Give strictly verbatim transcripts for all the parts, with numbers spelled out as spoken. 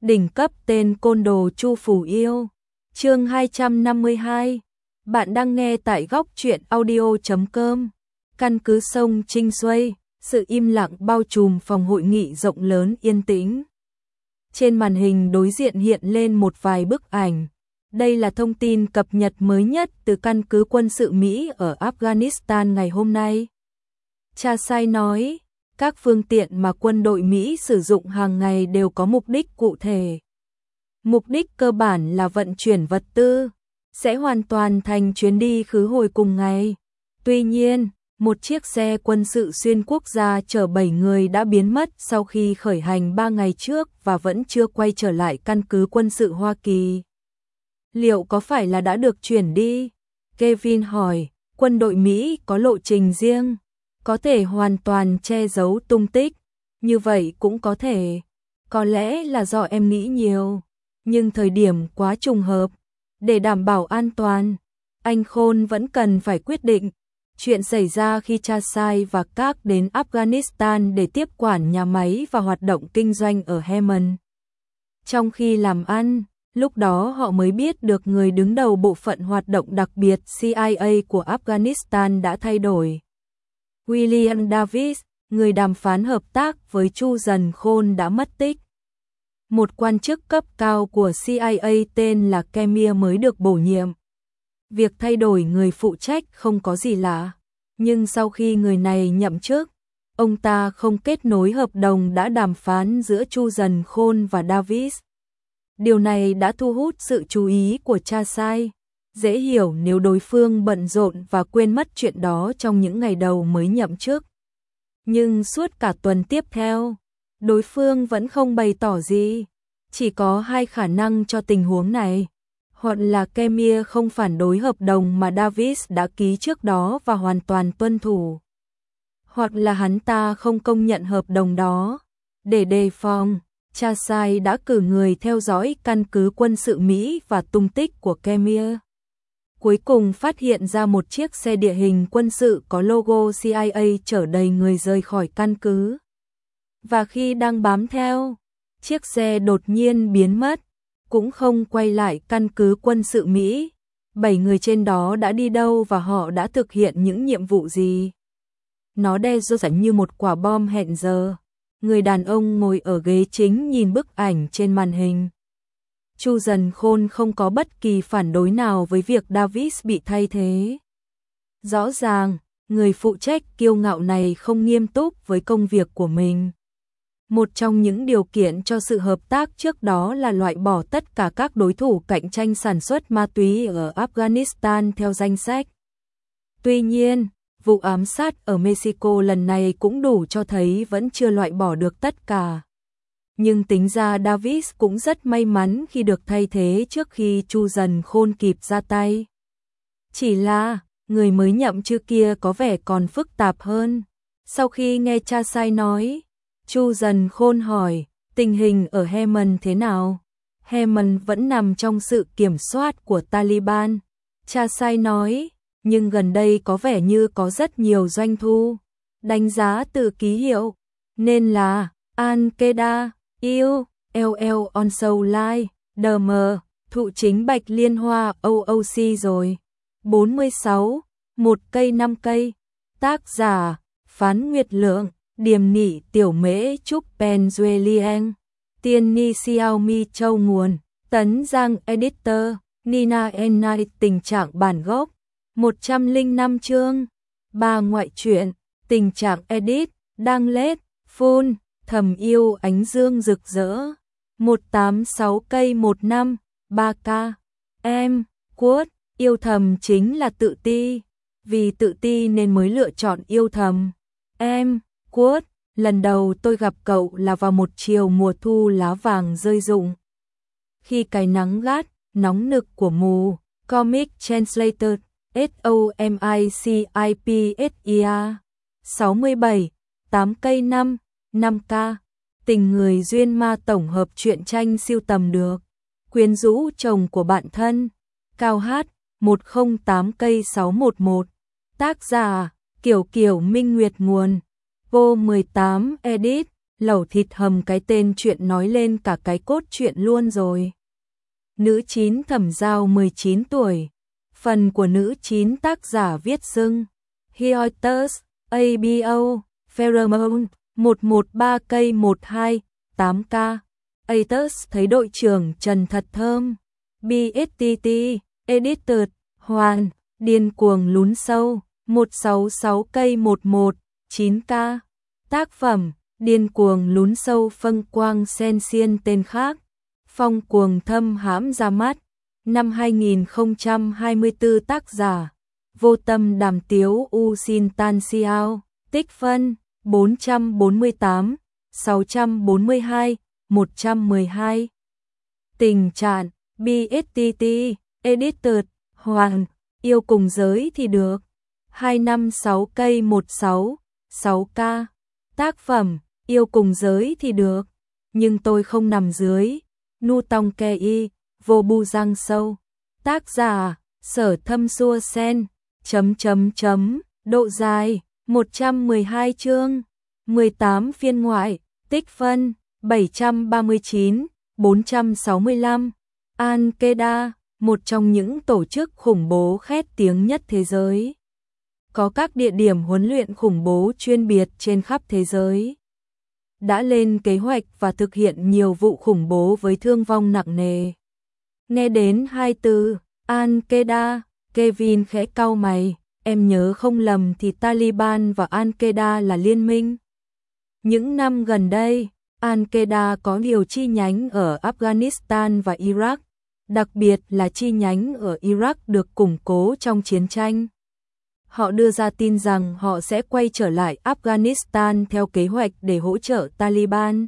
Đỉnh cấp tên côn đồ Chu Phủ Yêu. Chương hai trăm năm mươi hai. Bạn đang nghe tại góc truyện audio chấm com. Căn cứ sông Trinh Xuây, sự im lặng bao trùm phòng hội nghị rộng lớn yên tĩnh. Trên màn hình đối diện hiện lên một vài bức ảnh. Đây là thông tin cập nhật mới nhất từ căn cứ quân sự Mỹ ở Afghanistan ngày hôm nay. Cha Sai nói, các phương tiện mà quân đội Mỹ sử dụng hàng ngày đều có mục đích cụ thể. Mục đích cơ bản là vận chuyển vật tư, sẽ hoàn toàn thành chuyến đi khứ hồi cùng ngày. Tuy nhiên, một chiếc xe quân sự xuyên quốc gia chở bảy người đã biến mất sau khi khởi hành ba ngày trước và vẫn chưa quay trở lại căn cứ quân sự Hoa Kỳ. Liệu có phải là đã được chuyển đi? Kevin hỏi, quân đội Mỹ có lộ trình riêng, có thể hoàn toàn che giấu tung tích, như vậy cũng có thể. Có lẽ là do em nghĩ nhiều, nhưng thời điểm quá trùng hợp. Để đảm bảo an toàn, anh Khôn vẫn cần phải quyết định. Chuyện xảy ra khi cha Sai và các đến Afghanistan để tiếp quản nhà máy và hoạt động kinh doanh ở Helmand. Trong khi làm ăn, lúc đó họ mới biết được người đứng đầu bộ phận hoạt động đặc biệt C I A của Afghanistan đã thay đổi. William Davis, người đàm phán hợp tác với Chu Dần Khôn đã mất tích. Một quan chức cấp cao của C I A tên là Kemir mới được bổ nhiệm. Việc thay đổi người phụ trách không có gì lạ, nhưng sau khi người này nhậm chức, ông ta không kết nối hợp đồng đã đàm phán giữa Chu Dần Khôn và Davis. Điều này đã thu hút sự chú ý của cha Sai. Dễ hiểu nếu đối phương bận rộn và quên mất chuyện đó trong những ngày đầu mới nhậm chức. Nhưng suốt cả tuần tiếp theo, đối phương vẫn không bày tỏ gì. Chỉ có hai khả năng cho tình huống này. Hoặc là Kemir không phản đối hợp đồng mà Davis đã ký trước đó và hoàn toàn tuân thủ. Hoặc là hắn ta không công nhận hợp đồng đó. Để đề phòng, cha Sai đã cử người theo dõi căn cứ quân sự Mỹ và tung tích của Kemir. Cuối cùng phát hiện ra một chiếc xe địa hình quân sự có logo C I A chở đầy người rời khỏi căn cứ. Và khi đang bám theo, chiếc xe đột nhiên biến mất, cũng không quay lại căn cứ quân sự Mỹ. Bảy người trên đó đã đi đâu và họ đã thực hiện những nhiệm vụ gì? Nó đe dọa như một quả bom hẹn giờ. Người đàn ông ngồi ở ghế chính nhìn bức ảnh trên màn hình. Chu Dần Khôn không có bất kỳ phản đối nào với việc Davis bị thay thế. Rõ ràng, người phụ trách kiêu ngạo này không nghiêm túc với công việc của mình. Một trong những điều kiện cho sự hợp tác trước đó là loại bỏ tất cả các đối thủ cạnh tranh sản xuất ma túy ở Afghanistan theo danh sách. Tuy nhiên, vụ ám sát ở Mexico lần này cũng đủ cho thấy vẫn chưa loại bỏ được tất cả. Nhưng tính ra Davis cũng rất may mắn khi được thay thế trước khi Chu Dần Khôn kịp ra tay. Chỉ là, người mới nhậm chức kia có vẻ còn phức tạp hơn. Sau khi nghe cha Sai nói, Chu Dần Khôn hỏi, tình hình ở Helmand thế nào? Helmand vẫn nằm trong sự kiểm soát của Taliban. Cha Sai nói, nhưng gần đây có vẻ như có rất nhiều doanh thu. Đánh giá từ ký hiệu, nên là Al-Qaeda, yêu, L L on Soul Line, D M, thụ chính Bạch Liên Hoa O O C rồi. bốn mươi sáu, một cây năm cây. Tác giả, Phán Nguyệt Lượng, Điềm Nị Tiểu Mễ Trúc Penzuelian, Tiên Ni Xiaomi Châu Nguồn, Tấn Giang Editor, Nina Ennight tình trạng bản gốc. một trăm lẻ năm chương. ba ngoại truyện, tình trạng edit, đăng lết, full, thầm yêu ánh dương rực rỡ. một tám sáu cây một năm, ba K. Em, quote, yêu thầm chính là tự ti. Vì tự ti nên mới lựa chọn yêu thầm. Em, quote, lần đầu tôi gặp cậu là vào một chiều mùa thu lá vàng rơi rụng. Khi cái nắng gắt, nóng nực của mùa, Comic Translator, S O M I C I P S I A, sáu mươi bảy, tám cây năm, năm K. Tình người duyên ma tổng hợp truyện tranh siêu tầm được. Quyến rũ chồng của bạn thân. Cao hát, một không tám cây sáu một một. Tác giả, Kiểu Kiểu Minh Nguyệt Nguồn. Vô mười tám Edit, lẩu thịt hầm cái tên chuyện nói lên cả cái cốt truyện luôn rồi. Nữ chín Thẩm Giao mười chín tuổi. Phần của nữ chín tác giả viết dưng. Hiatus, a bê o, Pheromone, một một ba cây một hai, tám k. Atus thấy đội trưởng Trần thật thơm. bê ét tê tê, Edited, Hoàn, điên cuồng lún sâu, một sáu sáu cây một một, chín k. Tác phẩm, điên cuồng lún sâu phân quang sen xiên tên khác. Phong cuồng thâm hãm ra mắt. Năm hai nghìn không trăm hai mươi tư tác giả. Vô tâm đàm tiếu u xin tan xiao. Tích phân, bốn trăm bốn mươi tám, sáu trăm bốn mươi hai, một trăm mười hai. Tình trạng, bê ét tê tê, Edited, Hoàng, yêu cùng giới thì được. hai năm sáu cây một sáu, sáu k. Tác phẩm, yêu cùng giới thì được. Nhưng tôi không nằm dưới. Nu tong ke y, vô bu răng sâu. Tác giả, Sở Thâm Xua Sen, chấm chấm chấm, độ dài, một trăm mười hai chương, mười tám phiên ngoại, tích phân, bảy trăm ba mươi chín, bốn trăm sáu mươi lăm. Al-Qaeda, một trong những tổ chức khủng bố khét tiếng nhất thế giới. Có các địa điểm huấn luyện khủng bố chuyên biệt trên khắp thế giới. Đã lên kế hoạch và thực hiện nhiều vụ khủng bố với thương vong nặng nề. Nghe đến hai từ Al-Qaeda, Kevin khẽ cau mày, em nhớ không lầm thì Taliban và Al-Qaeda là liên minh. Những năm gần đây, Al-Qaeda có nhiều chi nhánh ở Afghanistan và Iraq, đặc biệt là chi nhánh ở Iraq được củng cố trong chiến tranh. Họ đưa ra tin rằng họ sẽ quay trở lại Afghanistan theo kế hoạch để hỗ trợ Taliban.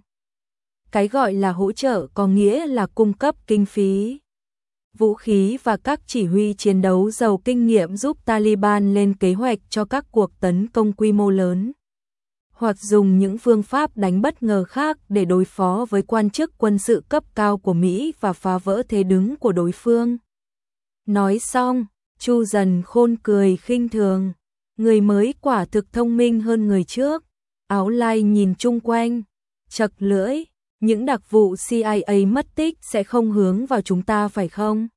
Cái gọi là hỗ trợ có nghĩa là cung cấp kinh phí, vũ khí và các chỉ huy chiến đấu giàu kinh nghiệm giúp Taliban lên kế hoạch cho các cuộc tấn công quy mô lớn, hoặc dùng những phương pháp đánh bất ngờ khác để đối phó với quan chức quân sự cấp cao của Mỹ và phá vỡ thế đứng của đối phương. Nói xong, Chu Dần Khôn cười khinh thường, người mới quả thực thông minh hơn người trước. Áo lai nhìn chung quanh, chật lưỡi, những đặc vụ xê i a mất tích sẽ không hướng vào chúng ta phải không?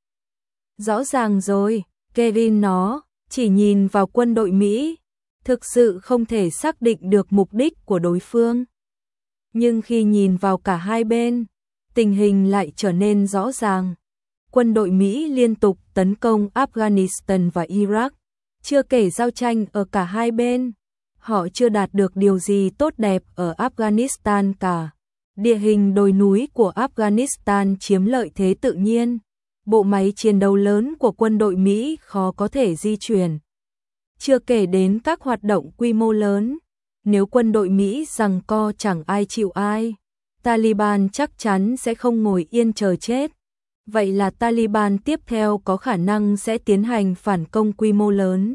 Rõ ràng rồi, Kevin nó chỉ nhìn vào quân đội Mỹ, thực sự không thể xác định được mục đích của đối phương. Nhưng khi nhìn vào cả hai bên, tình hình lại trở nên rõ ràng. Quân đội Mỹ liên tục tấn công Afghanistan và Iraq, chưa kể giao tranh ở cả hai bên. Họ chưa đạt được điều gì tốt đẹp ở Afghanistan cả. Địa hình đồi núi của Afghanistan chiếm lợi thế tự nhiên. Bộ máy chiến đấu lớn của quân đội Mỹ khó có thể di chuyển. Chưa kể đến các hoạt động quy mô lớn. Nếu quân đội Mỹ giằng co chẳng ai chịu ai, Taliban chắc chắn sẽ không ngồi yên chờ chết. Vậy là Taliban tiếp theo có khả năng sẽ tiến hành phản công quy mô lớn.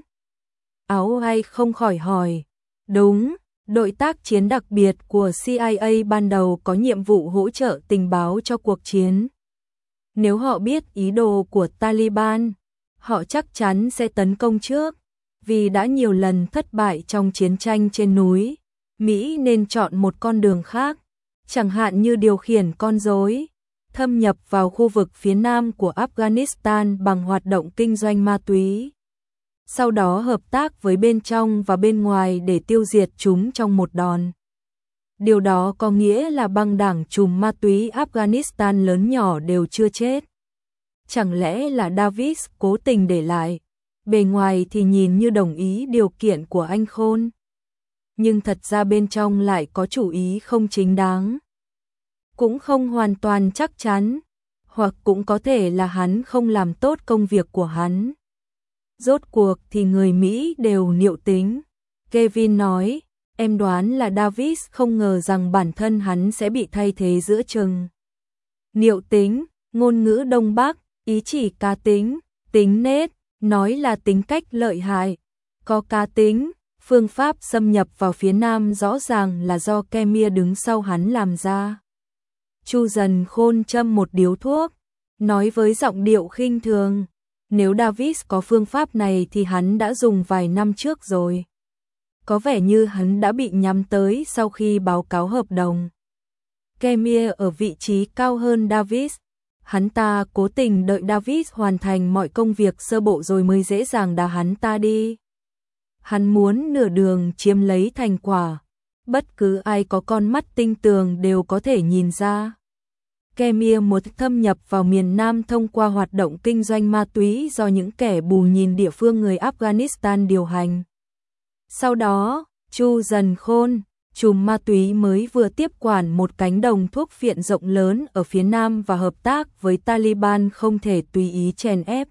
Áo hay không khỏi hỏi. Đúng, đội tác chiến đặc biệt của xê i a ban đầu có nhiệm vụ hỗ trợ tình báo cho cuộc chiến. Nếu họ biết ý đồ của Taliban, họ chắc chắn sẽ tấn công trước. Vì đã nhiều lần thất bại trong chiến tranh trên núi, Mỹ nên chọn một con đường khác, chẳng hạn như điều khiển con rối, thâm nhập vào khu vực phía nam của Afghanistan bằng hoạt động kinh doanh ma túy. Sau đó hợp tác với bên trong và bên ngoài để tiêu diệt chúng trong một đòn. Điều đó có nghĩa là băng đảng trùm ma túy Afghanistan lớn nhỏ đều chưa chết. Chẳng lẽ là Davis cố tình để lại? Bề ngoài thì nhìn như đồng ý điều kiện của anh Khôn, nhưng thật ra bên trong lại có chủ ý không chính đáng. Cũng không hoàn toàn chắc chắn, hoặc cũng có thể là hắn không làm tốt công việc của hắn. Rốt cuộc thì người Mỹ đều niệu tính. Kevin nói, em đoán là Davis không ngờ rằng bản thân hắn sẽ bị thay thế giữa chừng. Niệu tính, ngôn ngữ Đông Bắc, ý chỉ cá tính, tính nết, nói là tính cách lợi hại, có cá tính. Phương pháp xâm nhập vào phía Nam rõ ràng là do Kemia đứng sau hắn làm ra. Chu Dần Khôn châm một điếu thuốc, nói với giọng điệu khinh thường, nếu Davis có phương pháp này thì hắn đã dùng vài năm trước rồi. có vẻ như hắn đã bị nhắm tới sau khi báo cáo hợp đồng. Kemia ở vị trí cao hơn Davis. Hắn ta cố tình đợi Davis hoàn thành mọi công việc sơ bộ rồi mới dễ dàng đá hắn ta đi. Hắn muốn nửa đường chiếm lấy thành quả. Bất cứ ai có con mắt tinh tường đều có thể nhìn ra. Kemia muốn thâm nhập vào miền Nam thông qua hoạt động kinh doanh ma túy do những kẻ bù nhìn địa phương người Afghanistan điều hành. Sau đó, Chu Dần Khôn, trùm ma túy mới vừa tiếp quản một cánh đồng thuốc phiện rộng lớn ở phía Nam và hợp tác với Taliban không thể tùy ý chèn ép.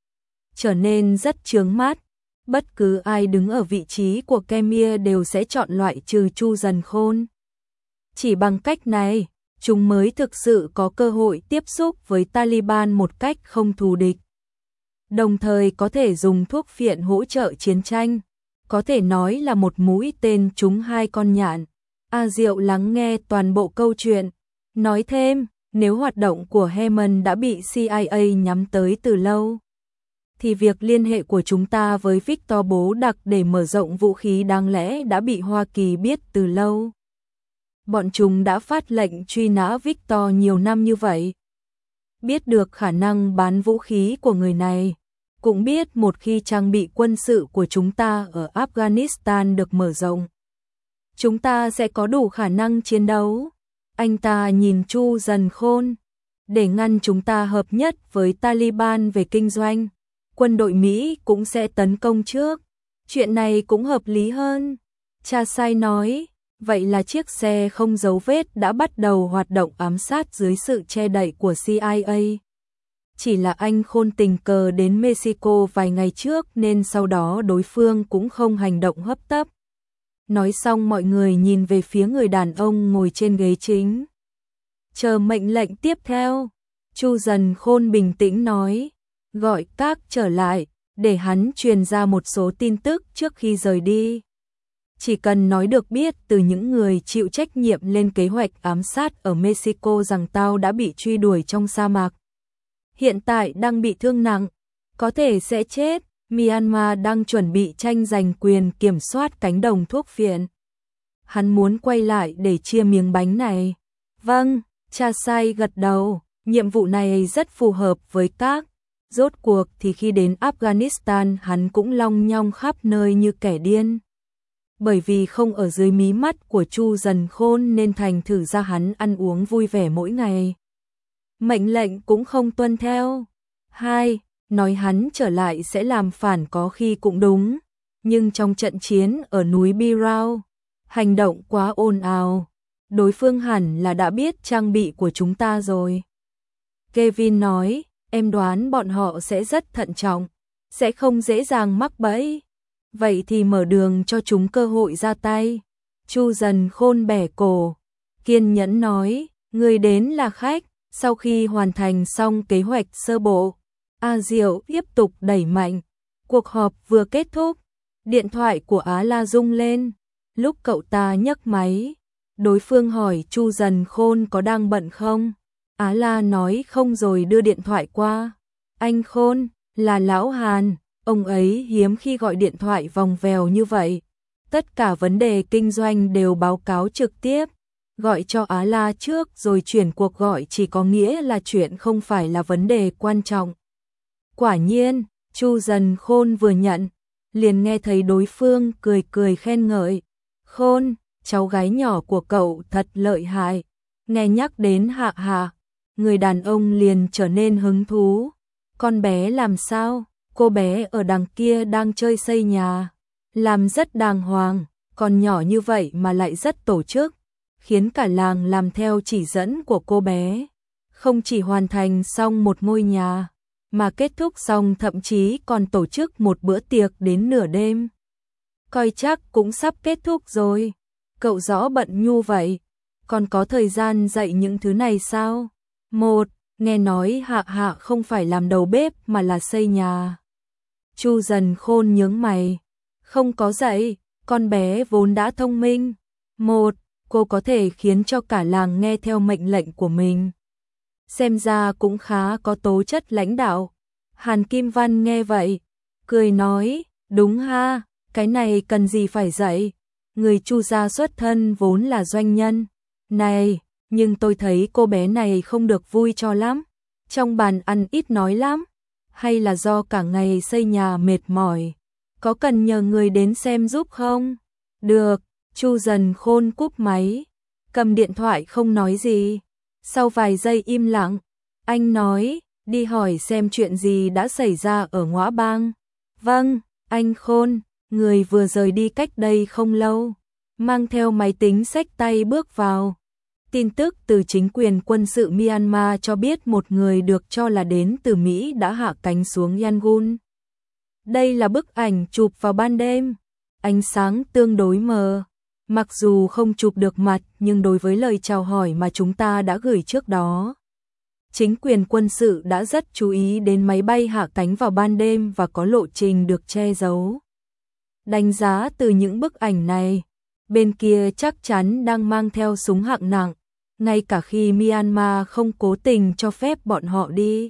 Trở nên rất chướng mắt, bất cứ ai đứng ở vị trí của Kemia đều sẽ chọn loại trừ Chu Dần Khôn. Chỉ bằng cách này, chúng mới thực sự có cơ hội tiếp xúc với Taliban một cách không thù địch. Đồng thời có thể dùng thuốc phiện hỗ trợ chiến tranh, có thể nói là một mũi tên trúng hai con nhạn. A Diệu lắng nghe toàn bộ câu chuyện, nói thêm, nếu hoạt động của Hammond đã bị C I A nhắm tới từ lâu, thì việc liên hệ của chúng ta với Victor Bố Đặc để mở rộng vũ khí đáng lẽ đã bị Hoa Kỳ biết từ lâu. Bọn chúng đã phát lệnh truy nã Victor nhiều năm như vậy. Biết được khả năng bán vũ khí của người này, cũng biết một khi trang bị quân sự của chúng ta ở Afghanistan được mở rộng, chúng ta sẽ có đủ khả năng chiến đấu. Anh ta nhìn Chu Dần Khôn, để ngăn chúng ta hợp nhất với Taliban về kinh doanh, quân đội Mỹ cũng sẽ tấn công trước. Chuyện này cũng hợp lý hơn. Cha Sai nói, vậy là chiếc xe không dấu vết đã bắt đầu hoạt động ám sát dưới sự che đậy của C I A. Chỉ là anh Khôn tình cờ đến Mexico vài ngày trước nên sau đó đối phương cũng không hành động hấp tấp. Nói xong mọi người nhìn về phía người đàn ông ngồi trên ghế chính. Chờ mệnh lệnh tiếp theo. Chu Dần Khôn bình tĩnh nói, gọi các trở lại, để hắn truyền ra một số tin tức trước khi rời đi. Chỉ cần nói được biết từ những người chịu trách nhiệm lên kế hoạch ám sát ở Mexico rằng tao đã bị truy đuổi trong sa mạc. Hiện tại đang bị thương nặng, có thể sẽ chết. Myanmar đang chuẩn bị tranh giành quyền kiểm soát cánh đồng thuốc phiện. Hắn muốn quay lại để chia miếng bánh này. Vâng, Cha Sai gật đầu, nhiệm vụ này rất phù hợp với các. Rốt cuộc thì khi đến Afghanistan hắn cũng long nhong khắp nơi như kẻ điên. Bởi vì không ở dưới mí mắt của Chu Dần Khôn nên thành thử ra hắn ăn uống vui vẻ mỗi ngày. Mệnh lệnh cũng không tuân theo. Hai, nói hắn trở lại sẽ làm phản có khi cũng đúng. Nhưng trong trận chiến ở núi Birao, hành động quá ồn ào. Đối phương hẳn là đã biết trang bị của chúng ta rồi. Kevin nói, em đoán bọn họ sẽ rất thận trọng, sẽ không dễ dàng mắc bẫy. Vậy thì mở đường cho chúng cơ hội ra tay. Chu Dần Khôn bẻ cổ, kiên nhẫn nói, người đến là khách. Sau khi hoàn thành xong kế hoạch sơ bộ, A Diệu tiếp tục đẩy mạnh. Cuộc họp vừa kết thúc, điện thoại của Á La rung lên. Lúc cậu ta nhấc máy, đối phương hỏi Chu Dần Khôn có đang bận không? Á La nói không rồi đưa điện thoại qua. Anh Khôn, là Lão Hàn, ông ấy hiếm khi gọi điện thoại vòng vèo như vậy. Tất cả vấn đề kinh doanh đều báo cáo trực tiếp. Gọi cho Á La trước rồi chuyển cuộc gọi chỉ có nghĩa là chuyện không phải là vấn đề quan trọng. Quả nhiên, Chu Dần Khôn vừa nhận, liền nghe thấy đối phương cười cười khen ngợi. Khôn, cháu gái nhỏ của cậu thật lợi hại. Nghe nhắc đến Hạ Hạ, người đàn ông liền trở nên hứng thú. Con bé làm sao? Cô bé ở đằng kia đang chơi xây nhà. Làm rất đàng hoàng, còn nhỏ như vậy mà lại rất tổ chức. Khiến cả làng làm theo chỉ dẫn của cô bé. Không chỉ hoàn thành xong một ngôi nhà, mà kết thúc xong thậm chí còn tổ chức một bữa tiệc đến nửa đêm. Coi chắc cũng sắp kết thúc rồi. Cậu rõ bận nhu vậy, còn có thời gian dạy những thứ này sao? Một, nghe nói Hạ Hạ không phải làm đầu bếp mà là xây nhà. Chu Dần Khôn nhướng mày. Không có dạy, con bé vốn đã thông minh. Một, cô có thể khiến cho cả làng nghe theo mệnh lệnh của mình. Xem ra cũng khá có tố chất lãnh đạo. Hàn Kim Văn nghe vậy, cười nói, đúng ha, Cái này cần gì phải dạy, người Chu gia xuất thân vốn là doanh nhân. Này, nhưng tôi thấy cô bé này không được vui cho lắm, trong bàn ăn ít nói lắm, hay là do cả ngày xây nhà mệt mỏi, có cần nhờ người đến xem giúp không? Được, Chu Dần Khôn cúp máy, cầm điện thoại không nói gì. Sau vài giây im lặng, anh nói, đi hỏi xem chuyện gì đã xảy ra ở Ngõa Bang. Vâng, anh Khôn, người vừa rời đi cách đây không lâu, mang theo máy tính xách tay bước vào. Tin tức từ chính quyền quân sự Myanmar cho biết một người được cho là đến từ Mỹ đã hạ cánh xuống Yangon. Đây là bức ảnh chụp vào ban đêm, ánh sáng tương đối mờ. Mặc dù không chụp được mặt nhưng đối với lời chào hỏi mà chúng ta đã gửi trước đó, chính quyền quân sự đã rất chú ý đến máy bay hạ cánh vào ban đêm và có lộ trình được che giấu. Đánh giá từ những bức ảnh này, bên kia chắc chắn đang mang theo súng hạng nặng, ngay cả khi Myanmar không cố tình cho phép bọn họ đi.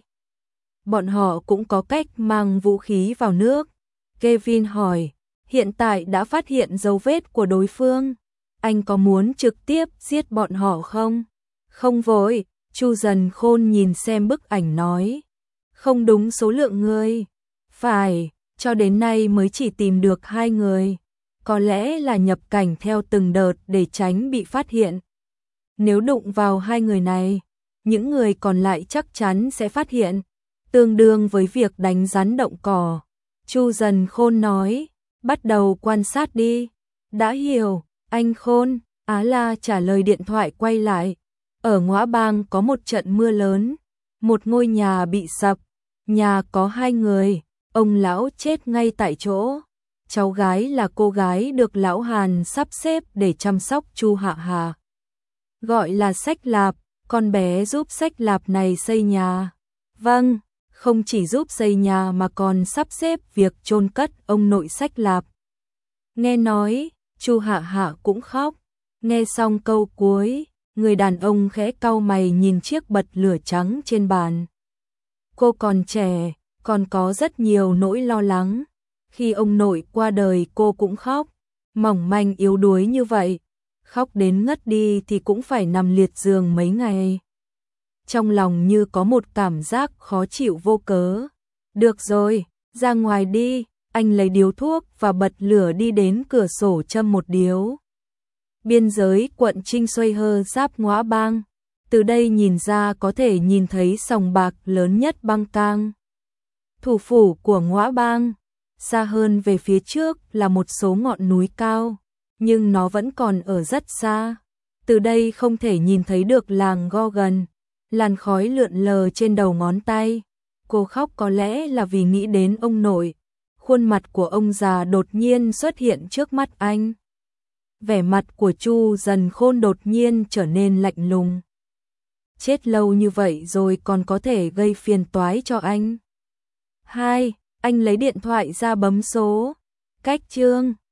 Bọn họ cũng có cách mang vũ khí vào nước. Kevin hỏi, hiện tại đã phát hiện dấu vết của đối phương, anh có muốn trực tiếp giết bọn họ không? Không vội, Chu Dần Khôn nhìn xem bức ảnh nói, không đúng số lượng người. Phải, cho đến nay mới chỉ tìm được hai người, có lẽ là nhập cảnh theo từng đợt để tránh bị phát hiện. Nếu đụng vào hai người này, những người còn lại chắc chắn sẽ phát hiện, tương đương với việc đánh rắn động cỏ. Chu Dần Khôn nói, bắt đầu quan sát đi. Đã hiểu, anh Khôn. Á La trả lời điện thoại quay lại. Ở Ngõa Bang có một trận mưa lớn, một ngôi nhà bị sập, nhà có hai người, ông lão chết ngay tại chỗ. Cháu gái là cô gái được lão Hàn sắp xếp để chăm sóc Chu Hạ Hà. Gọi là Sách Lạp, con bé giúp Sách Lạp này xây nhà. Vâng, không chỉ giúp xây nhà mà còn sắp xếp việc chôn cất ông nội Sách Lạp. Nghe nói, Chu Hạ Hạ cũng khóc. Nghe xong câu cuối, người đàn ông khẽ cau mày nhìn chiếc bật lửa trắng trên bàn. Cô còn trẻ, còn có rất nhiều nỗi lo lắng. Khi ông nội qua đời cô cũng khóc, mỏng manh yếu đuối như vậy, khóc đến ngất đi thì cũng phải nằm liệt giường mấy ngày. Trong lòng như có một cảm giác khó chịu vô cớ. Được rồi, ra ngoài đi, anh lấy điếu thuốc và bật lửa đi đến cửa sổ châm một điếu. Biên giới quận Trinh Xuây Hơ giáp Ngõa Bang, từ đây nhìn ra có thể nhìn thấy sòng bạc lớn nhất Bang Cang. Thủ phủ của Ngõa Bang, xa hơn về phía trước là một số ngọn núi cao, nhưng nó vẫn còn ở rất xa. Từ đây không thể nhìn thấy được làng Go gần, làn khói lượn lờ trên đầu ngón tay. Cô khóc có lẽ là vì nghĩ đến ông nội. Khuôn mặt của ông già đột nhiên xuất hiện trước mắt anh. Vẻ mặt của Chu Dần Khôn đột nhiên trở nên lạnh lùng. Chết lâu như vậy rồi còn có thể gây phiền toái cho anh. Hai, anh lấy điện thoại ra bấm số. Cách chương